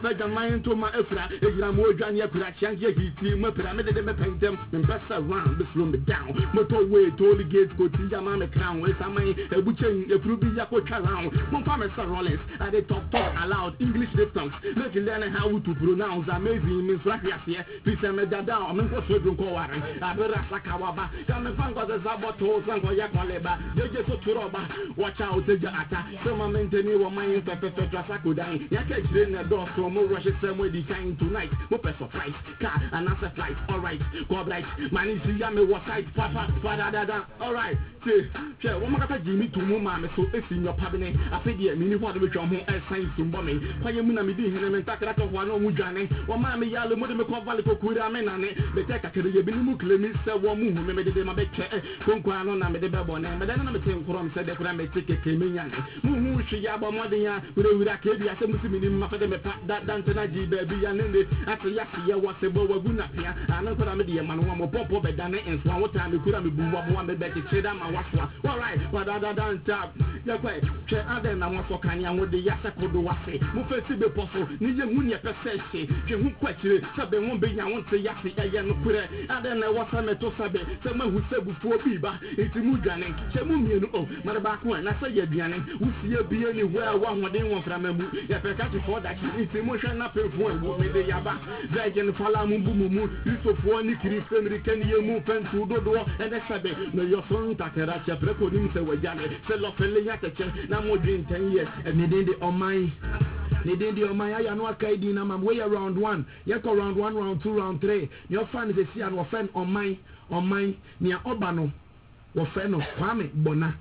Benjamin to my Efra, Egramo Jania Kurachan, he pyramid me paint them, and best around this room down. Motorway, Tolly Gate, go to Yamama Crown, where some a butchering, a Ruby Yako Charound. Mon farmer Rollins, and they talk aloud English dictums, make you learn how to pronounce amazing means right here. Please send me that down, I'm going to go on. I better Sakawaba, Yaman got the Zabato, Yakoleba, they just to Roba, watch out the Jata, some are maintaining your mind for Sakudan, Yakach in the door, so more rushes somewhere design tonight, Mopes of flight, car, and answer flight, alright, go bright, Manny Yame was side, Papa, Father, alright, say, one more Jimmy to Mumma, so it's in your cabinet, I said, yeah, mini water which are more as science to bombing, Payamuna Midi, and Takara of one Mujane, or Mammy Yalo, Mudamako Valley for Kuramane, the Takaka, the Binukle, Mr. Wamu, who made the Mabek, Conquano, the Babon, but then I'm saying from said the Kram take a Kimian, Mumu, Shiaba Modia, with a Kedi, I said, Muslim, that Dantanaji, baby, and then after Yasia was a Boguna, and I'm going to be a man, one more pop over than it, and one time you could have been one better to say that my watch. All right, but other than that, you're quite sure. Other than one for Kanya with the Yasako do Wasi, Mufesi be possible, Nija Munia Pesce, Jim Quetch, Sabe won't be, I want to Yasi, Ayan Kure, and then I was a metal Sabe, someone who said before Biba, it's a Mujane, Shamumian, oh, Marabaku, I say Yabian, who see a be anywhere one more day one from a movie, Yapaka for that, it's emotion up in one, with the Yaba, Zajan Falamumu, Yusuf one, Nikri, American, you move and to the door, and I said, no, your son Takaracha, Precodim, so Wajane, Selofeliate, now more than 10 years, and they did it on my. They did the Omaya Yanwa Kaidi Nam way around one. Yako round 1, round 2, round 3. Your fan is a sea and offend on mine near Obano. Wofeno, Kwame Bona.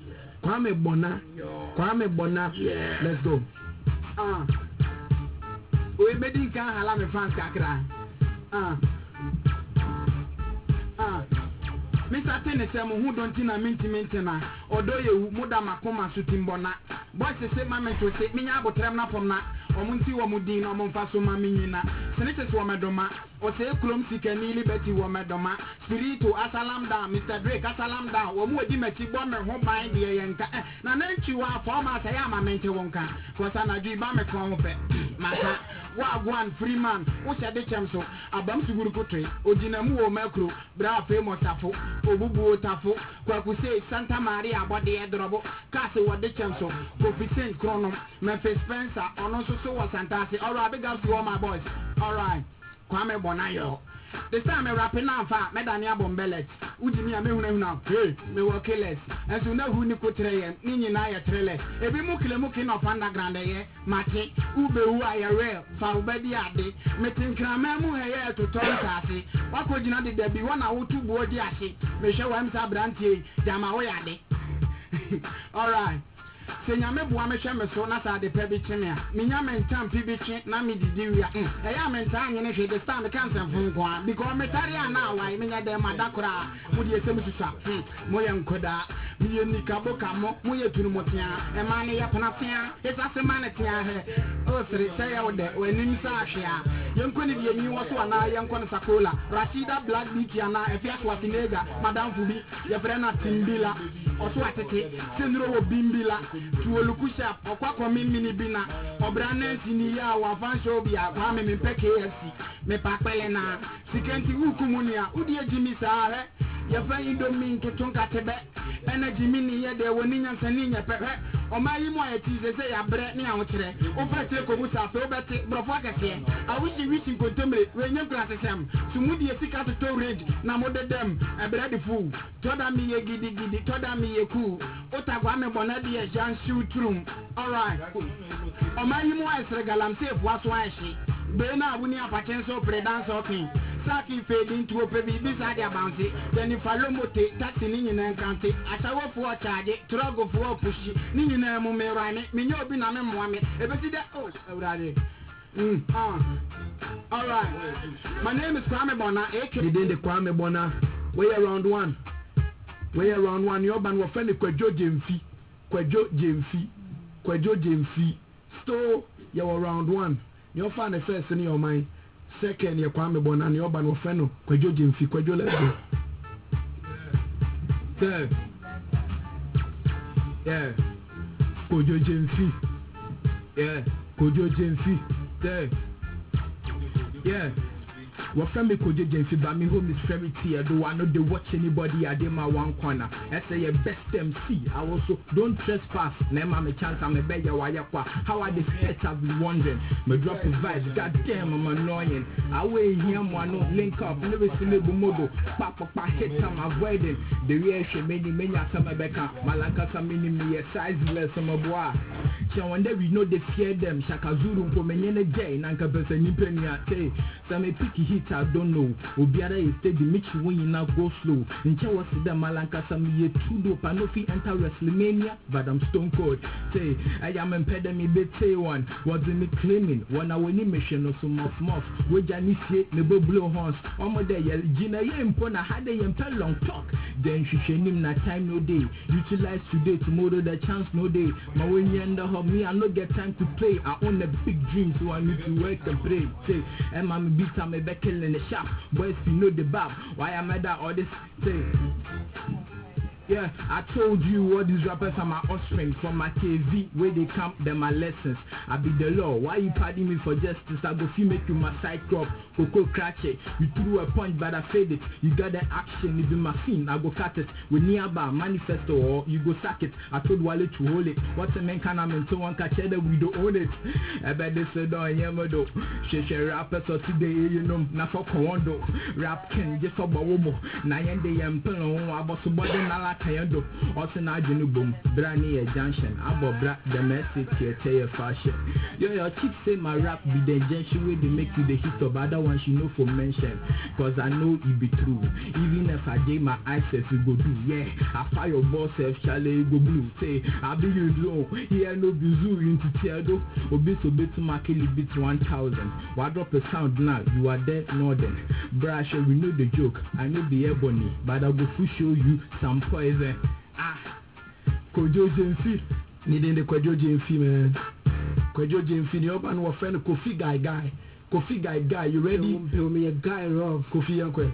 Let's go. We made in Kan Halame France Kakra. Mr. Tennessee, who don't in a mintimina, or do you Mudama Koma Sutimbona? Boys say, Mamma to say, Mina Botremna from Na, or Munti or Mudin or Monfaso Mamina, Senators Wamadoma, or say Klum Sika Nili Betty Wamadoma, Spirito Asalam down, Mr. Drake Asalam down, or Mudimeti Bomber home by the Yanka. Now, then you are former Sayama Mente Wonka, for Sana Gibame Compe, Mata. Wagwan Freeman, who said the Chamso, Abam Sugurukotre, Ojinamu Melcro, Bra Famous Tafo, Obubu Tafo, Kwakuse, Santa Maria, Body Adrobo, Castle what the Chamso, Coefficient Chronom, Memphis Spencer, or no so was fantastic. All right, big up to all my boys. All right, Kwame Bonayo. The time I rapping now, Medania Bombelet, Ujimia Mehuna, me were killers, and so know who Nicotre, Nini Naya Trele, every Mukilemukin of underground, Mati, Ube, who I are, Faubedi Ade, Metin Kramamu here to Torrentasi, what could you not there be 1 or 2 board yashi, Michelle Wamsa Branti, Jamaoyade. All right. Senyame buamesha mesona sa de pebichimia minyame ntam pibichi na mididiwia eya menta nyene hwe de stand cancer funkwa because metaria na wai menya de madakora mudi esemsusa moye nkoda miye nikabo kamo moye tunumotia e mane ya panafia esase mane tia he o sere say ya wode wanim sa ahwea yenkoni de yin wo so ana yenkoni sakola Rashida Black Beauty ana efia Schwarzenegger madam fubi ye frena Timbila oso atete senro wo bimbila tuolukusha okwa mini bina obranensi ni ya wa fansho bia kwa me peke KFC me pakpele na sikenti ukumunia udi ejimi saare ya fa indomie ntotonka tebe energy mini ye de woni nyansani nya pepe o mayi mo ayeti ze ya bre ni awokire o fa tire ko busa fe obete brofo akese awishi wishi nkontomre we nyem kra sesem sumudi esika to range na modedem e bre de fu toda mi ye gidi toda mi ye ku otagwa me bona de jan shutrum. All right, o mayi mo ayesre galam safe waso anshi be na abuni apachen so predance okin Saki fading to a baby beside their bounty, then if I lomote, taxi Ninian and County, I shall work for a charge, struggle for a pushy, Ninian Mumerane, Minyo Binam Mohammed, a bit that oh, already. All right, my name is Kwame Bona, aka the Kwame Bona, way around one, your band will find a Kwajo Jemfi, store you're around one, you'll find a first in your mind. Second, you Kwame Bona and your band of Feno, Kwajo Jimfi, Kwajo let's go. Third, yeah, Kwajo Jimfi, yeah, Kwajo Jimfi, third, Yeah. Well, from me, could you but me home is very clear. Do I know they watch anybody? I did my one corner. I say your best MC. I also don't trespass. Name I'm a chance. I'm a beggar. How are the sketch? I've been wondering. Me drop a vibe. God damn, I'm annoying. I weigh him one no link up. Never see me mobile. Papa hit I'm avoiding. The reaction many some Becca. Malaka some mini a sizeless some of bois. So one day we know they fear them. Shaka Zulu for me in a day. Nanka person in penny. Some picky hit, I don't know. Obiara is steady, make you when you now go slow. In Chawas, the Malanka, some year too dope. I know if he enter WrestleMania, but I'm stone cold. Say, I am impeding me, bet say one. What's in me claiming? One hour mission or some muff. Where Janis yet, never blow horns. Omo day, Gina, you impona, had a long talk. Then she should him na time no day. Utilize today, tomorrow the chance no day. My when you end up me, I no get time to play. I own a big dream, so I need to work and pray. Say, and I'm beat I'm a back in the shop. Boys, you know the bab. Why am I that all this thing? Yeah, I told you all these rappers are my offspring. From my KV, where they come, they're my lessons. I be the law. Why you party me for justice? I go feel make you my side crop. Coco crash it. You threw a punch, but I fade it. You got the action, you be my scene. I go cut it. With nearby manifesto, or you go sack it. I told Wale to hold it. What's a man can I mean? So one catch that we don't own it. I bet this is done, Yamado. She rappers or today, you know, not for Kondo. Rap can just for Bawomo. Nayan de Yampel, I was somebody not Kayando, also now Junubum, Brani a junction, Abo Bra, the message here, tell your fashion. Your chief say my rap be the injection where they make you the hit of other ones you know for mention. Cause I know it be true. Even if I did my eyes, if you go do, yeah, I fire your boss, if Charlie go blue. Say, I be you low, here no bizu into Tiago, Obiso bit to my killy bit 1000. Why drop a sound now? You are dead northern. Brush, we know the joke, I know the ebony, but I go to show you some poison. Kojo Jemfi, needing the Kojo Jemfi, man. Kojo Jemfi, the open our friend Kofi guy, you ready? Tell me a guy of Kofi Uncle.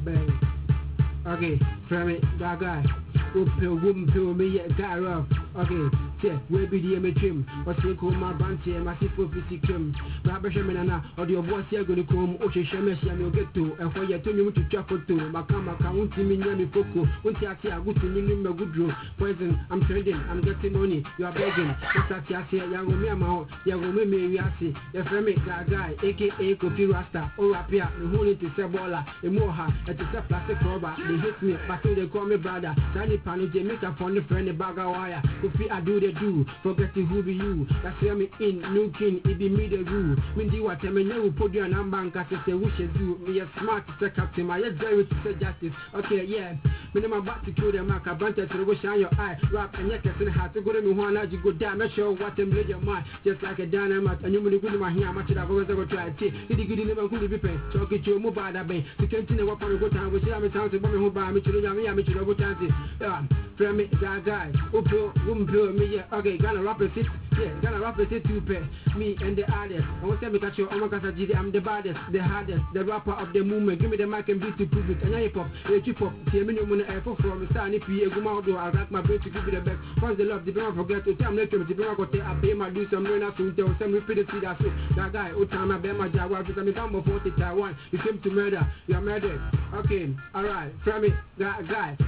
Okay, from it, that guy. Wouldn't tell me a guy of. Okay, yeah, where be the trim? What's the call my banty and my sister trim? Rabashamana, or your boss here going to come, Ocean Shamesh, and you'll get to, and for your turn you to travel to, Makama, County, Miami, Poco, Unti, I good to name a good room. Poison, I'm trading, I'm getting money, you are begging. What's that here, young woman, young woman, Yassi, your friend, that guy, aka Kofi Rasta, or Rapia, who need to sell baller, a moha, at the plastic rubber, they hit me, but they call me brother, Sunny Panu, they make up on the friend, a bag of wire. Kofi, I do the do, forgetting who be you. That's where me in, new king, it be me the rule. Mindy what I mean, you put you an ambank as a wishes do. Me a smart to captain, my very to say justice. Okay, yeah. Minimum back to kill the mark, a bunch of go shine your eye, rap and yet can have to go to me one as you go down, make sure what them bleed your mind, just like a dynamite. And you will go to my hair, much I've always ever tried. Did you never could be paid? Talk it to your mobile that bay. To continue what on go time, which I'm a town to woman who buy me to the yummy, I'm to the good chance. From me, that guy, Upo, me, okay, gonna rap a sit, yeah, gonna rap a sit to pay me and the artist. I want to catch you, I'm the baddest, the hardest, the rapper of the movement. Give me the mic and beat to prove it. And I pop, a chip up, see a minimum effort from Stan. If you go out, I'll rack my brain to give you the best. Once the love, the don't forget to tell me to the don't go I pay my do some rain soon, tell some repeat it. That guy, oh, time I bear my Jaguar, because I'm a 40 Taiwan. You came to murder, you're murdered. Okay, alright, from it, that guy,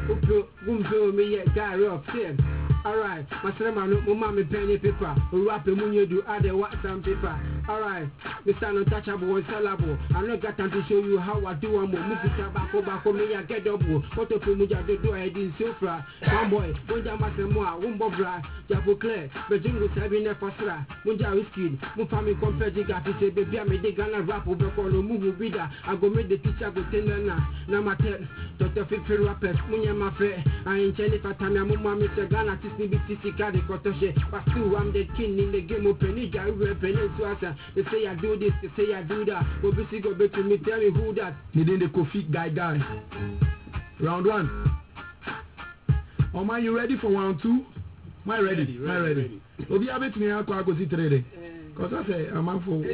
who me, yeah, guy, rough, alright, my son, mommy, penny paper, rapping when you do other WhatsApp paper. Alright, Mr. Untouchable and sellable. I'm not got time to show you how I do. I'm moving tobacco, me, I get double. What up, Muja, do I didn't suffer. One boy, one Jamasamoa, one Bobra, Jabo Claire, but Jingle Sabine Fasra, Munja Whiskey, Mufami compared to Gapi, baby, I made the Ghana rap over for no move reader. I go make the teacher go tender now, 10, Dr. Phil rappers, Munya Mafe, I ain't telling for time, I'm Mr. Ghana, TC card, but still, I'm the king in the game of Penija, Peninsula. They say I do this, they say I do that. But basically go back to me, tell me who that. Needing the Kofi guy. Round one. Oh man, you ready for round two? Am I ready? Obi abet me akwa go sit ready. Cause I say I'm out for.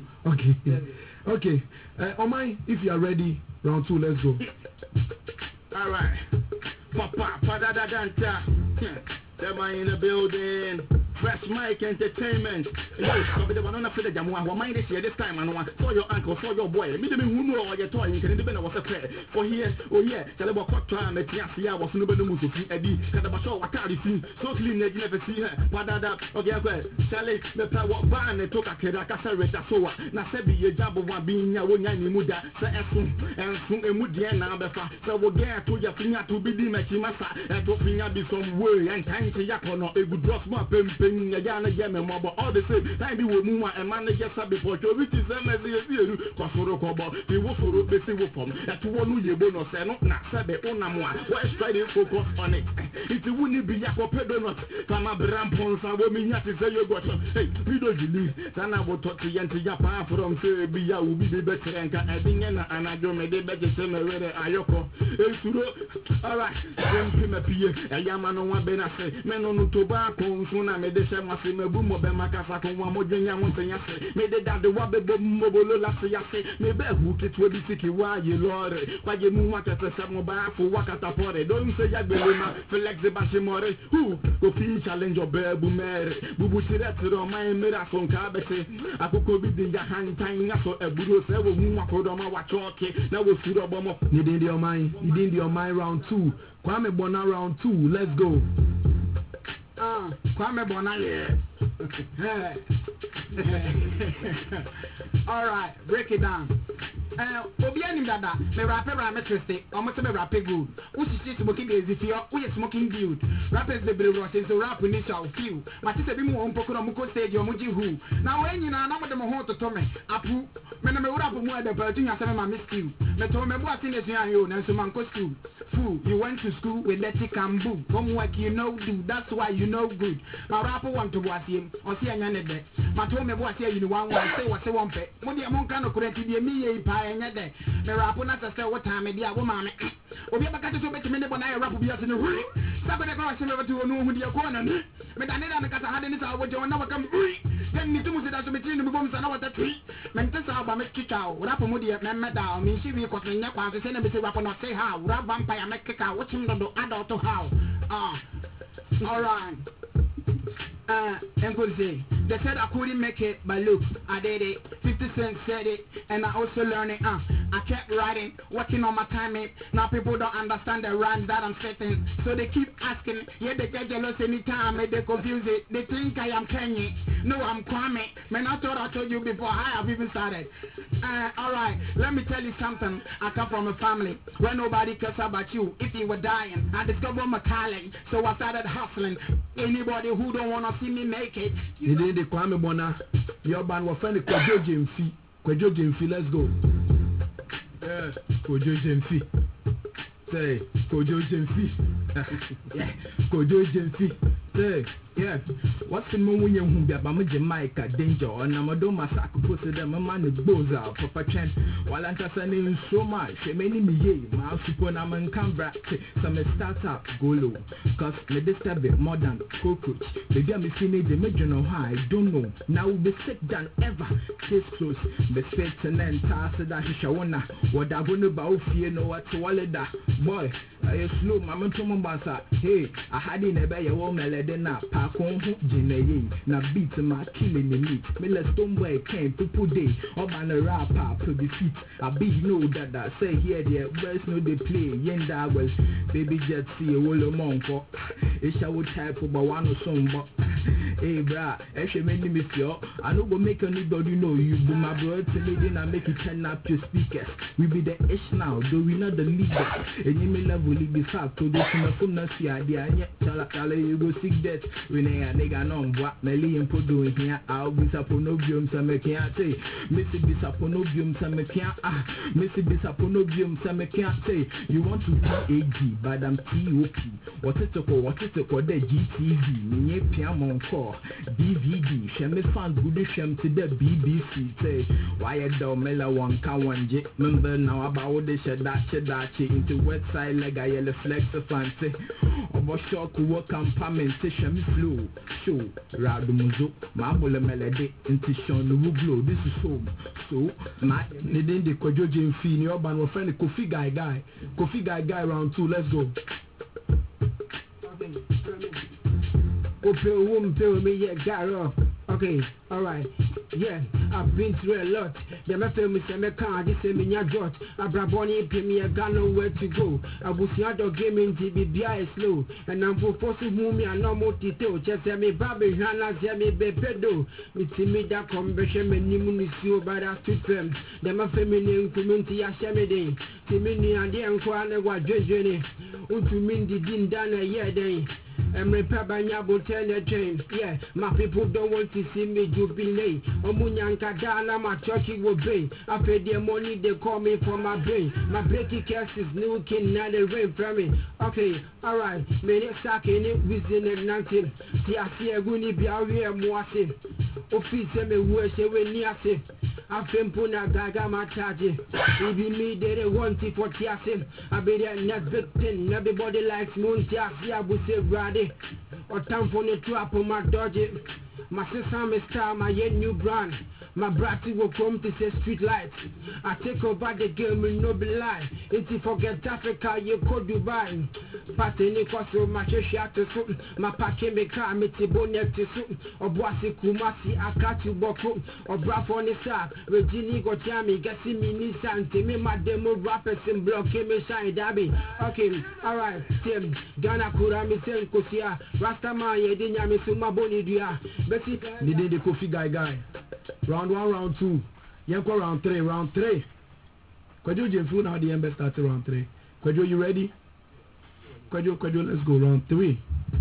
Okay. Oh man, if you are ready, round two, let's go. All right. Papa, da. Them in the building. Fresh Mike Entertainment. Yo, so the one on the Jamu, who mind this year this time, and one saw your uncle, saw your boy. Me the who know your toy, you can even was a fair. For here, oh yeah, Calabo Cotra and the Tiasia was no better to see Eddie, Cadabasho, what are you seeing? So clean that you never see her. Padada, okay, Charlie, the power ban, and took a Kedaka Reta Soa, Nasebi, a job of one being Yawani Muda, Sassum, and soon a Mudiana Befa, so we'll get to your finger to be the Machimasa, and to finger be some way, and time to Yakono, a good drop my pen, Yana Yama, but all the same, time we will move and manage a before you, which is MSC, Kosoro Kobo, the Woforo, the Civil Form, that one who you bonus, and not Sabe Onamwa, why try to focus on it? It wouldn't be Yako Pedonot, Kama Brampons, and women have to say you got hey, we don't believe, then I will talk to Yanti Yapa from Serbia, will be the better and I don't make the better same way Ayoko. Alright, a Yamano Benase, Menon Tobacco, Suna made the same as in a boom of Bemakasa, one more than Yamonte, made it that the Wabbe Mobolo Lassiase, maybe who it will be sicky while you lord, why you move at the Samoba for Wakatapore, don't say Yabelima, Flex the Bashimore, who go feel challenge your Bebu Mary, Bubuti, my miracle Cabete, I could be the Yahan Tanya, so a Budo Sevo Mumakodoma Wachoke, now we'll see the bomb of your mind round 2. Kwame Bona round 2. Let's go. Kwame Bona, yeah. Alright, break it down. Obiani dada, me rapper rametriste, almost me rapper good. Who is smoking is if you're smoking dude. Rappers the bill rushing so rap in initial few. My sister be more on Pocono stage or Muji who. Now when you know I'm them home to Tommy, Apu, when I'm a rap more than Virginia 7 my miss you. Me told me what in you and so manco school. Fool, you went to school with Letty Cambu. Homework you know do, that's why you know good. My rapper want to watch him, or see a yanade. My told me what you one say what they want pay. Money among kind of correct be me a and yet there. The rapper not to say what time it is, woman. Obi abaka to bet me when I rap be as in the room. Stop the question over to know who the corner. Me da neda nakata hade ni sa wojo na wakam. Then ni tumu sida so between the bombs and what tree. Men tesa ba me chicha, rap mo di me meda, me shi we cause me nya kwa say na be say rap not say how. Rap vampire make kika, watch him do adult to how. All right. And could say they said I couldn't make it, but look, I did it. 50 Cent said it, and I also learned it. I kept writing, working on my timing. Now people don't understand the rhymes that I'm spitting, so they keep asking. Yeah, they get jealous anytime, and they confuse it. They think I am Kenny. No, I'm Kwame. Man, I thought I told you before I have even started. Alright, let me tell you something. I come from a family where nobody cares about you. If you were dying, I discovered Macaulay, so I started hustling. Anybody who don't wanna see me make it. You did the Kwame Bona. Your band was friendly Kojo Jemfi. Kojo Jemfi, let's go. Yeah, Kojo Jemfi. Say, Kojo Jemfi. Yeah, Kojo Jemfi. Say, yeah. What's the moment when you be about Jamaica danger? And I'm a doma sack posted them a man with boza, Papa Chen. While I'm saying so much, many me, my super naman Canberra, some startup go low. Cause me disturb it more than cockroach. Maybe I'm seeing the major no high, I don't know. Now we'll be sick than ever. Case close, the fates and then task that he shall wanna. What I want about fear no what to wallet that. Boy, I slow, Mamma Tomobasa. Hey, I had in a bay a woman let them up. Na beat my killing the meat. Me let Stoneway came to put day. Or man a rapper to defeat. I big know that I say here the best know they play. Yenda well, baby just see a whole monk. It shall type for one or some but hey brah, I should make me feel. I know go make anybody know you do my brother to me then I make you turn up your speakers. We be the ish now, though we not the leader. And you may level be fast to this in a phone not see idea and yet tell you go sick death. When a nigga no what Melly and put doing here, I'll be saponobium some can't say. Missy be saponobium some can't Missy be saponobium some can't say. You want to TAG, but I'm TOP. What is it called the GTV? Me piano call DVD. Shame fans good shame to the BBC. Say why a Mela one can one j. Remember now about the shadachi into website like I yellow flex of fancy. Over shock work and payment station flow. Show Radumuzo, Marble melody, into Sean Ruglo. This is home. So my needing the Kojo Jemfi, your band will find the Kofi guy round 2. Let's go. me yet got off. Okay, alright. Yeah, I've been through a lot. The my family say me can't this say me nya jot. Abraboni pay me a gun nowhere to go. I was the gaming TBBI is slow. And I'm for force who me a normal tito. Just say me baby hana say me bepedo. Me me that conversion me ni munisio by that to them. The my family community a shame day. Timini and the enkwane wa jejene. Unto min di din dana yeah day. And remember Nyabo tell the train. Yeah, my people don't want to see me jubilate. Omunyanka dana my church will be. I pay their money they call me for my brain. My breaking case is new king now the rain from me. Okay, alright. Many sacking it within it nothing. See I see a guni be out here moase. Office me worship when near say. I feel puna gaga my charge. Even me they want it for Tiasim. I be there not victim. Everybody likes moon Tiasi. I will say ready. Or time for the trap on my dodge. My sister my star, my new brand. My bratty will come to say street lights. I take over the game with no be lie. If you forget Africa, you could Dubai. Patini Koso, my shasha to suit. My pake me car, me tibonet to suit. Or Boissy Kumasi, Akatu Boku. Or Brafon is up. Regini Gotami, Gassi Mini Santi, me my demo rappers and block me shine Dabby. Okay, alright, Tim. Ghana Kurami Sen Kosia. Rastaman, Yedinyami Sumaboni Dia. Bessie, the Kofi guy. Round 1, round 2. Yanko round 3, round 3. Kwadjo Jemfu now the ember started round 3. Kwadjo, you ready? Kwadjo, let's go round 3.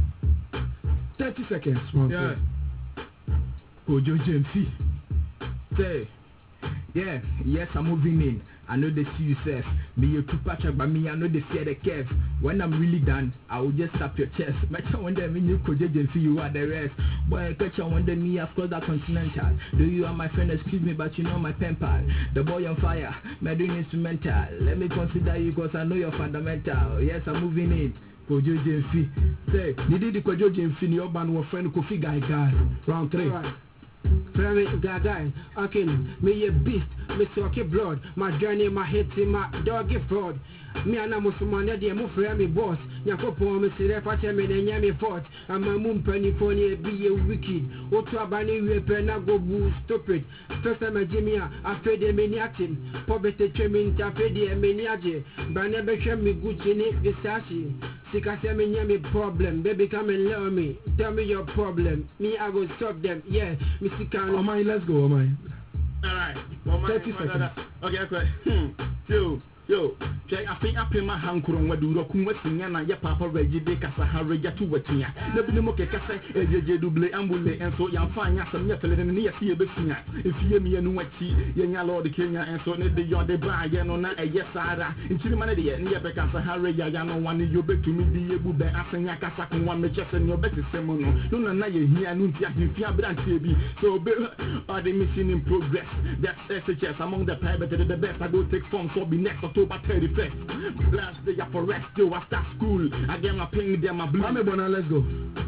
30 seconds, round 3. Kwadjo Jemfi. Say, yeah, yes, I'm moving in. I know they see you safe. Me you too patch but me I know they fear the curve. When I'm really done, I will just tap your chest. Match one day when you could judge and see you are the rest. Boy, catch on one day me of course that continental. Do you are my friend, excuse me, but you know my pen pal. The boy on fire, my doing instrumental. Let me consider you cause I know you're fundamental. Yes, I'm moving in. Kwadjo Jemfi. Say, did the Kwadjo Jemfi your band was friend Kofi guy. Round 3. Right. Very guy, okay, me a beast, me socky blood, my journey, my head, my doggy fraud. Me and I'm Musman, they move for me boss. Yakopo, me see the patch me and yammy fort. I'm a moon penny for be a wicked. Oto Bani, we penna go boo, stupid. First time a Jimmy, I fed a maniac. Poverty trimming, I fed a maniac. But never show me good in it, the sashi. Sika say me yammy problem, baby come and love me. Tell me your problem, me I go stop them, yeah. Mr. Kano. Oh my, let's go, oh my. Alright, 30 seconds. Okay, okay. Yo, I think I pay my hand on what do Rokum Westingana, ya papa Reggie de Casahara to Wetia. The Binomoke Cassa, AJ Double Ambule, and so young fine as some yet and near see a Bessia. If you me a Nueti, Yanya Lord Kenya, and so the yard de Brian on a yes, Sara, in Chilimanadi, and near Becasahara, Yano, one you bet to me the Abu Asanya Casac, one matches and your better semono. No, no, here, Nuntia, Fiabran, so are they missing in progress? That's SHS among the private, the best I go take form, so be next October 31st. Last day for rest, still I start school. Again, I'm playing them my blue. Let's go.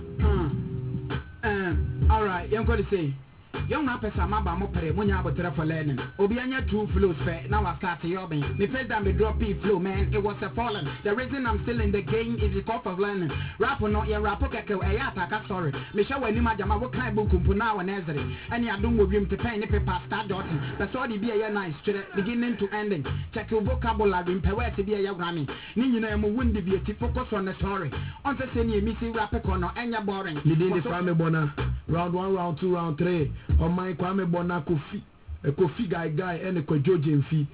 Alright, young got to say. Young rappers are my bamopere, when you have a for learning. Obianya 2 flows fair, now I start to yobbing. The first time we drop P flow, man, it was a fallen. The reason I'm still in the game is because of learning. Rap or not, your rapper keko, ayataka, sorry. Michelle, when you imagine what kind of book now and Ezra. And you don't with him to pay any paper start dotting. That's all the be a nice, beginning to ending. Check your vocabulary, power to be a Grammy. Nina, wouldn't be a focus on the story. On the same missing rapper corner, and you're boring. You did the family bona. Round 1, round 2, round 3. On my Kwame Bona Kofi guy and a Kwadjo Jemfi.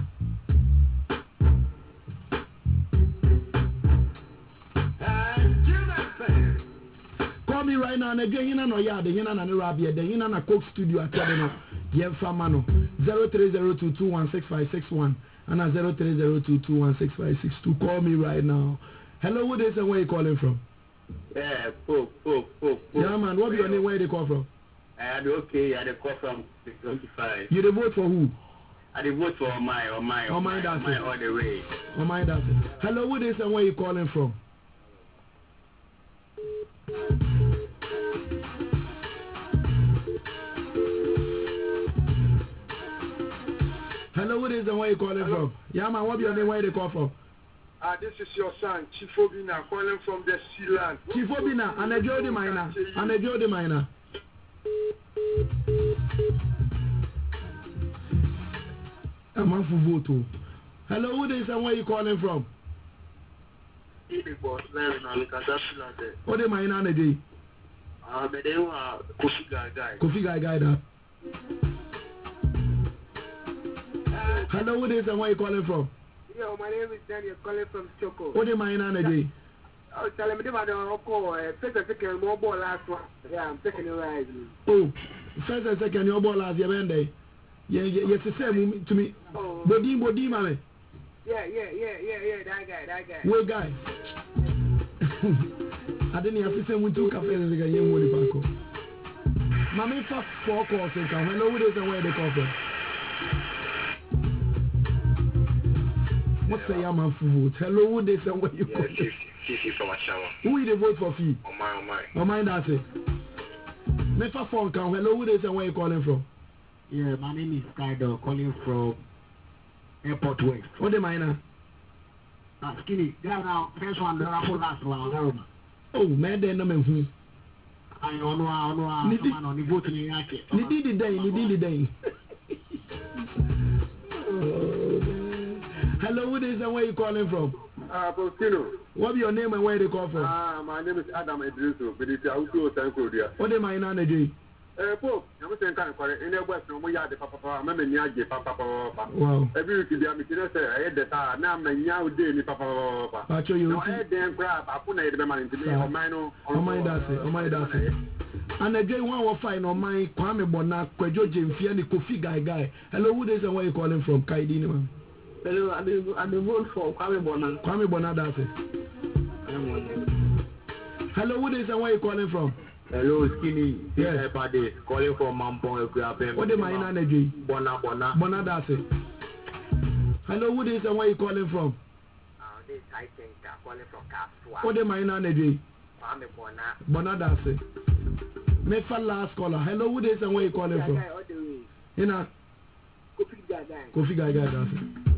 Call me right now and again, you know, yeah, the Hina and Arabia, the Hina and Coke Studio Academy. Yemfamano 0302216561 and 0302216562. Call me right now. Hello, who is and where you calling from? Yeah, Yeah, man, what's your name? Where they call from? I okay, I call from 25. You vote for who? I vote for my all the way. Oh my, that's it. Hello, who is and where you calling from? Hello, who is and where you calling from? Yeah, man, what's your name? Where they call from? This is your son, Chief Obina, calling from the Sealand. Chief Obina, and a Jody Minor. And a Jody Minor. I'm on for vote. Hello, who is and where you calling from? What am I in on a day? Kofi Guy. Hello, who is and where you calling from? Yo, my name is Daniel, calling from Choco. What am I in on a day? Oh, tell me about the call. First and second, more ball last one. Yeah, I'm taking it right. Oh, first and second, your ball last year, day. Yes, the same to me. Body, man. Yeah, that guy. What guy? I didn't have to say we took cafe and the young Woody Paco. Mammy for 4 calls and come. Hello, who is and where they call from? What's the man for vote? Hello, who is and where you call from? Fifi from a shower. Who is the vote for fee? Oh my. Oh my, that's it. Me for 4 come. Hello, who is and where you calling from? Yeah, my name is Kaido, calling from Airport West. What am I now? Skinny, now, first one, the Raffle last one. Oh, man, then I'm in. I don't know, the vote in the Yaki. You did the day. Hello, what is and where you calling from? Postino. What's your name and where you call from? My name is Adam Edriso, but it's also Tanko there. What am I on a day? Pope, I'm saying kind of correct. In the West, no more yard, Papa, I'm a Nyagi, Papa. Wow. Every week, I'm a I had the time, now I'm a Nyao day, Papa. I show you. I had them crap, I put the money to me, or mine, oh my, that's it. And again, one will find on my Kwame Bona, Kwejo James, and the Kofi Guy. Hello, who is and where you calling from? Kaidini, man. Hello, I'm the vote for Kwame Bona. Kwame Bona, that's it. Hello, who is and where you calling from? Hello, Skinny. Yes. Calling from Mampong. What am I in energy? Bona, that's it. Hello, who is and where you calling from? This I think I'm calling from Kaswa. What am I in energy? Bona, that's it. Make for last caller. Hello, who is and where you calling from? You know? Kofi Guy, that's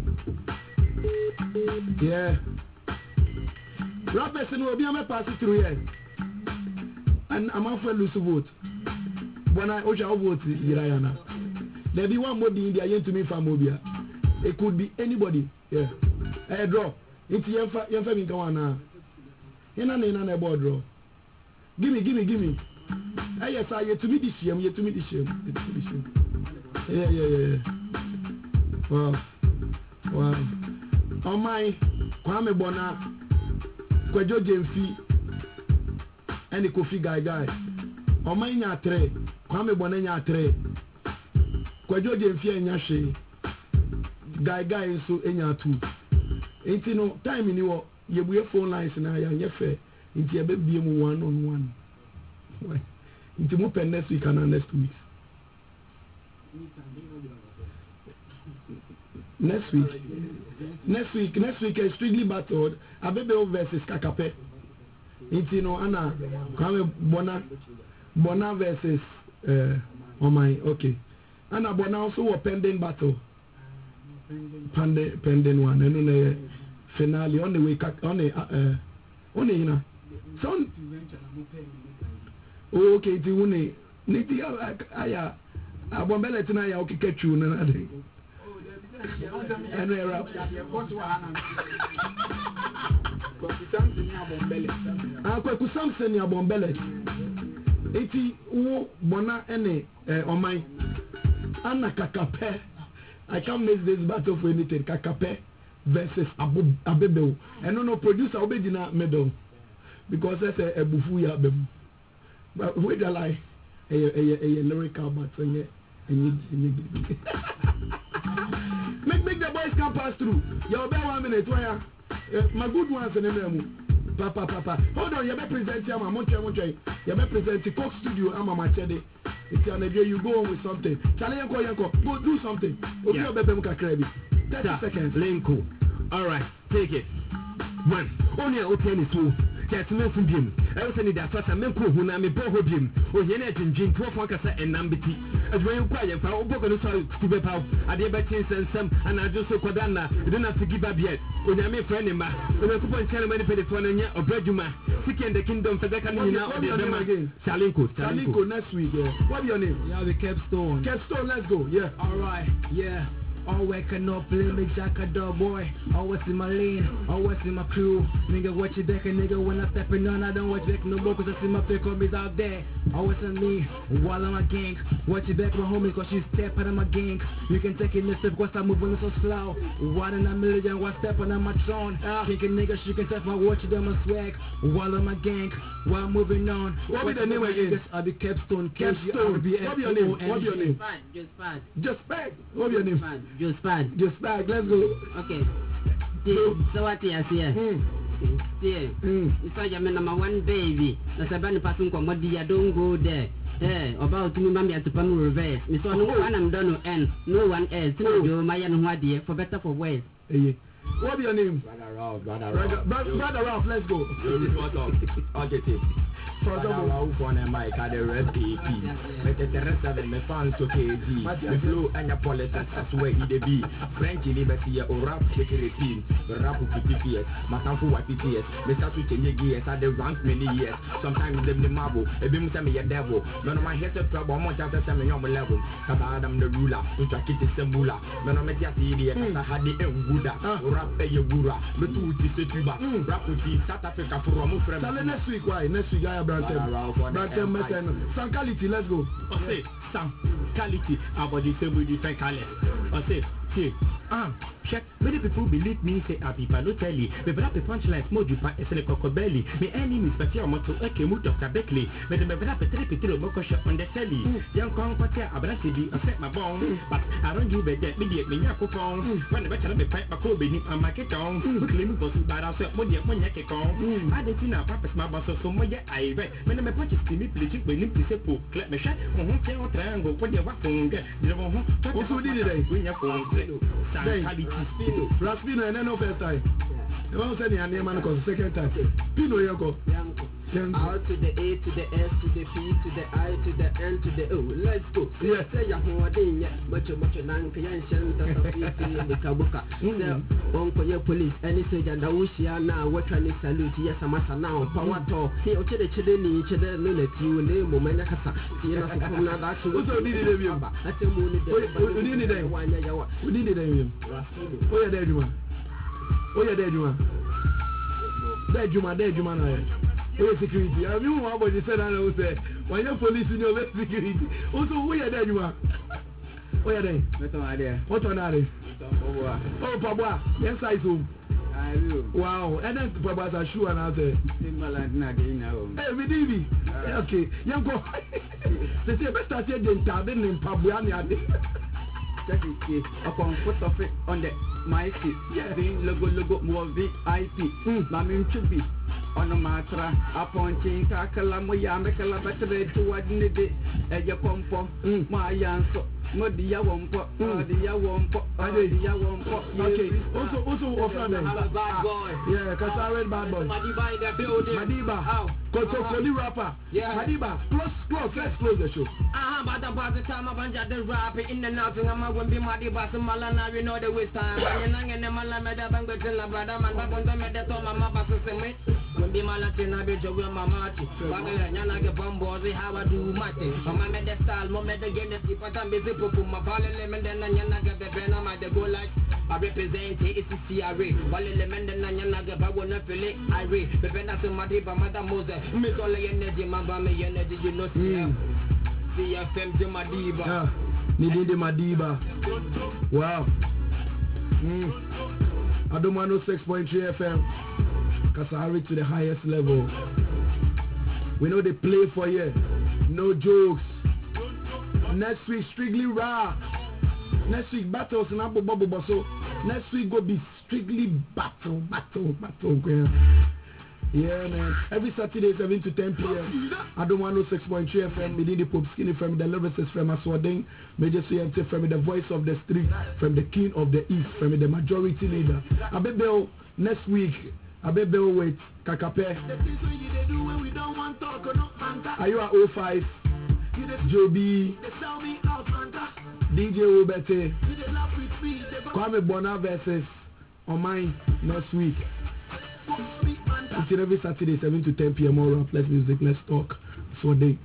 it. Yeah. Rob person will be on my pass it through here. And I'm off for lose vote. When I vote, Irayana. There be one more in India to me from Mobia. It could be anybody. Yeah. I draw. It's your family go on. In a board draw. Give me. Yes, I yet to me this year. Yeah. Wow. On my Kwame Bona, Kwejo Jemfi. And the Kofi Guy. On my nyatre, Kwame Bona nyatre. Kwejo Jemfi nyashe. Guy so enyatu. Enti no time ni wo yebuye phone lines na ya nyefe. Enti ebebie mu one on one. Why? Enti mo pen next week and next week. Next week is strictly battled. Abebe versus Kakape. Enti no ana Kwame Bona versus my okay. Ana Bona also a pending battle. Pending one. And on the finale on the way on the so okay, the one niti aya abombele tina ya okikechu na ade. And we rap. Kwa Samson ya bombele. Eti wo Bona ene omai. Ana Kakape. I can't miss this battle for anything. Kakape versus Abebeo. And no producer obedina middle. Because that's a bufu ya bem. But wait a lie. A lyrical but Make the boys come pass through. You'll be 1 minute. Why? My good ones in the name. Papa. Hold on, you better present him. I'm you better present the Coke Studio. I'm a machete. It's an idea. You go on with something. Go do something. Okay, 30 seconds. Lenko. All right, take it. 1. Only a open is 2. Yes, no from him. I was in that first, I meant who I may borrow him. Oh, he had in Jim, 12 Wankasa and Nambiti. As when you quiet, for Obokan, Scuba Pow, I did better and some, and I just so Kodana. You don't have to give up yet. When I'm a friend in my, when I could tell many penny for a of Breduma, seeking the kingdom for the country now again. Salinko next week. What's your name? Yeah, the Capstone. Capstone, let's go. Yeah. Alright, yeah. Always cannot play me Jack a dog boy. Always in my lane, always in my crew. Nigga watch your deck and nigga when I stepping on I don't watch back no more cause I see my pick homies out there. Always on me, while I'm a gang. Watch your back my homie cause she's step out of my gang. You can take it next step cause I'm moving so slow. One in a million, one step on my throne. Kicking nigga, she can tap my watch it on my swag. While I'm a gang, while I'm moving on. What be the name again? I'll be Capstone. Capstone. What be your name? What be your name? Just bad. Just bad. What be your name? Just bad. Just bad. Let's go. Okay. So what you say? You saw your number one baby. That's a bad person come what don't go there. About me mommy at the Pamu reverse. Me so no one I'm done no end. No one else. No my and what dear for better for worse. What be your name? Brother Ralph, let's go. Adjective. Brother Ralph on a mic at the red PP. But the rest of them fans to KD. The flow and your policies as where he be. French liberty or rap security. Rap PPS. Matamfu PPS. Mr. Switch gears at the rank many years. Sometimes them the marble. A bim send me a devil. None of my heads are trouble. Much after sending on level. Cause I'm the ruler. Which I keep the sembula. None of my just idiot. I had the Buddha. Rap a Yura. But two Tuba. Rap with South Africa for a friend. So next week, why? Next week, I have Brantem. Some quality, let's go. Say, some quality about the same with different colors. Say, check. Many people believe me say a people no tell you. Me brap a punchline smoke you pa esele kokobelly. Me enemies but your moto eke mu Dr. Beckley. Me me brap a tripitiro boko shop on the telly. Young con patia abrasi di set my bone. But I don't give a debt me nyako phone. When the better me pipe my kobe ni market on. Claim go to bad out mo dia mo nyake kon. I dey na papa my boss so mo ye I bet. Me me punch me please when you please po. Clap me shot. On triangle for the wafung. You know who did it? When you phone. Raspino and then no first time. You won't say the name because second time. Pino Yanko. R to the A to the S to the P to the I to the N to the O. Let's go. Yes. Say ya holding yet much nanka yanshan the kabuka. Uncle your police any say that Ushia now what can you salute? Yes, I'm now. Power talk. He or the children each other minute you name Momanakasa. See us from now that's who did it. That's a moon. We did it. We did it. Oh, yeah, there you are. Oh, yeah, there you are. There you are. Oh, security. I mean, what about the said I know say when you're police in your security. Also, who are there you are? Oh, yeah, there. What one are they? Oh, Papa. Yes, I do. Wow, and then Papa are sure and out there. Hey, we did it. Okay, young go. They say, best start here, then Tarden in Pabuani. That is upon foot of it on the my seat. Logo more VIP. Mammy should be on a matra upon Chin Kakala Moyamekala better to what needed a Yapompo, my answer. Modia won't pop, Modia won't pop, Modia won't pop. Okay, also offer them. Bad boy. Yeah, because I read bad boy. Madiba in the building. Madiba. Kotokoli rapper. Yeah. Madiba. Let's close the show. But about the time of the rap in the nothing, I'm going to be Madiba, Malana, you know the waste time. And the Malameda Bangatina, brother, man, but on the Medato, my Bassame. When be Malatina, be Joe, Mamati. Bagana, get bombozi, how I do Mati. My Medestal, Momed again, the skipper, and busy for my Bali Lemon, and Yana get the Benam, I go like I represent ACCRA. Bali Lemon, and Yana get Bagona Philip, I read the Benas and Madiba, Madame Moses, Miss Ole Energy, Mabame Energy, you know, CFM de Madiba. Yeah, Nidinde Madiba. Wow. Adomano 6.3 FM. Kasahari to the highest level. We know they play for you. No jokes. Next week, strictly rap. Next week, battles and Abu Babu Basso. Next week, go be strictly battle. Yeah, man. Every Saturday, 7 to 10 p.m. Adomano 6.3 FM. Medini Pope Skinny from the lyricist from Aswading. Major CMT from the voice of the street. From the king of the east. From the majority leader. Abebeo, next week. Abebe wait, Kakape. Are you at 05? Joby, DJ Wobete, Kwame Bona versus on mine next week. It's every Saturday 7 to 10 p.m. All up. Let's music, let's talk. So they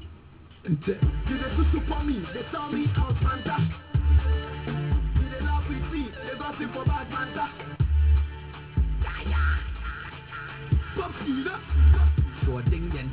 support me, they tell me out Manta. They love with me, they gossip for bad Manta. So ding and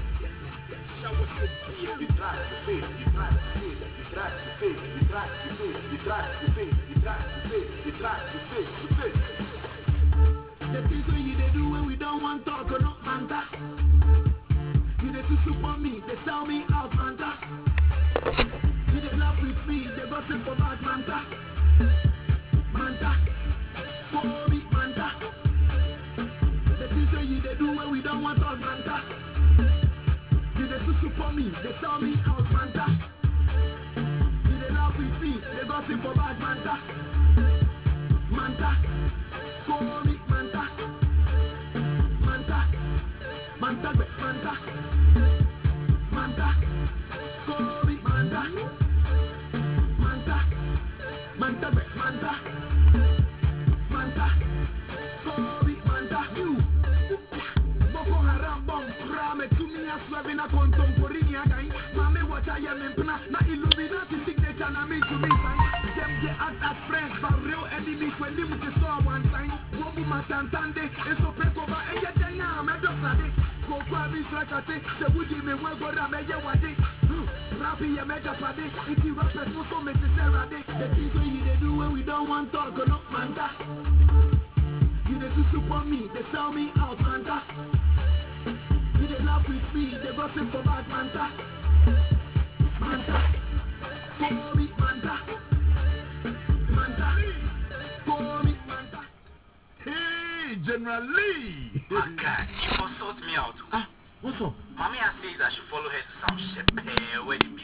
the things they do when we don't want talk or not Manta. You they support me, they sell me out Manta. You they laugh with me, they gossip for bad Manta. Manta, for me Manta. The things they do when we don't want talk Manta. You they support me, they sell me out Manta. You they laugh with me, they gossip for bad Manta. Manta, for me Manta. Manta, Manta, Manta, Manta, Kobe, Manta, Manta, Manta, Manta, Manta, Kobe, Manta. You, Boko Haram bomb, Rame, Tumia, Slavina, Contemporary, Mame, what I am in Puna, na Illuminati signature, na me to me, them get as friends, but real enemies when they with the store one time. Wobu Matantande, and so Pekova, and yet I am a doctor. Go Kwabi Strakate, the Woody me well go Rameya Wadi. Rapi Yamega Padi, if you rappers also make the Sarade. The things they do when we don't want talk or not Manta. You they support me, they sell me out Manta. You they laugh with me, they gossip for bad Manta. Manta, for me Manta. Manta, for me Manta. Hey, General Lee! My God, you must sort me out. Ah, what's up? Mommy says I should follow her to some ship where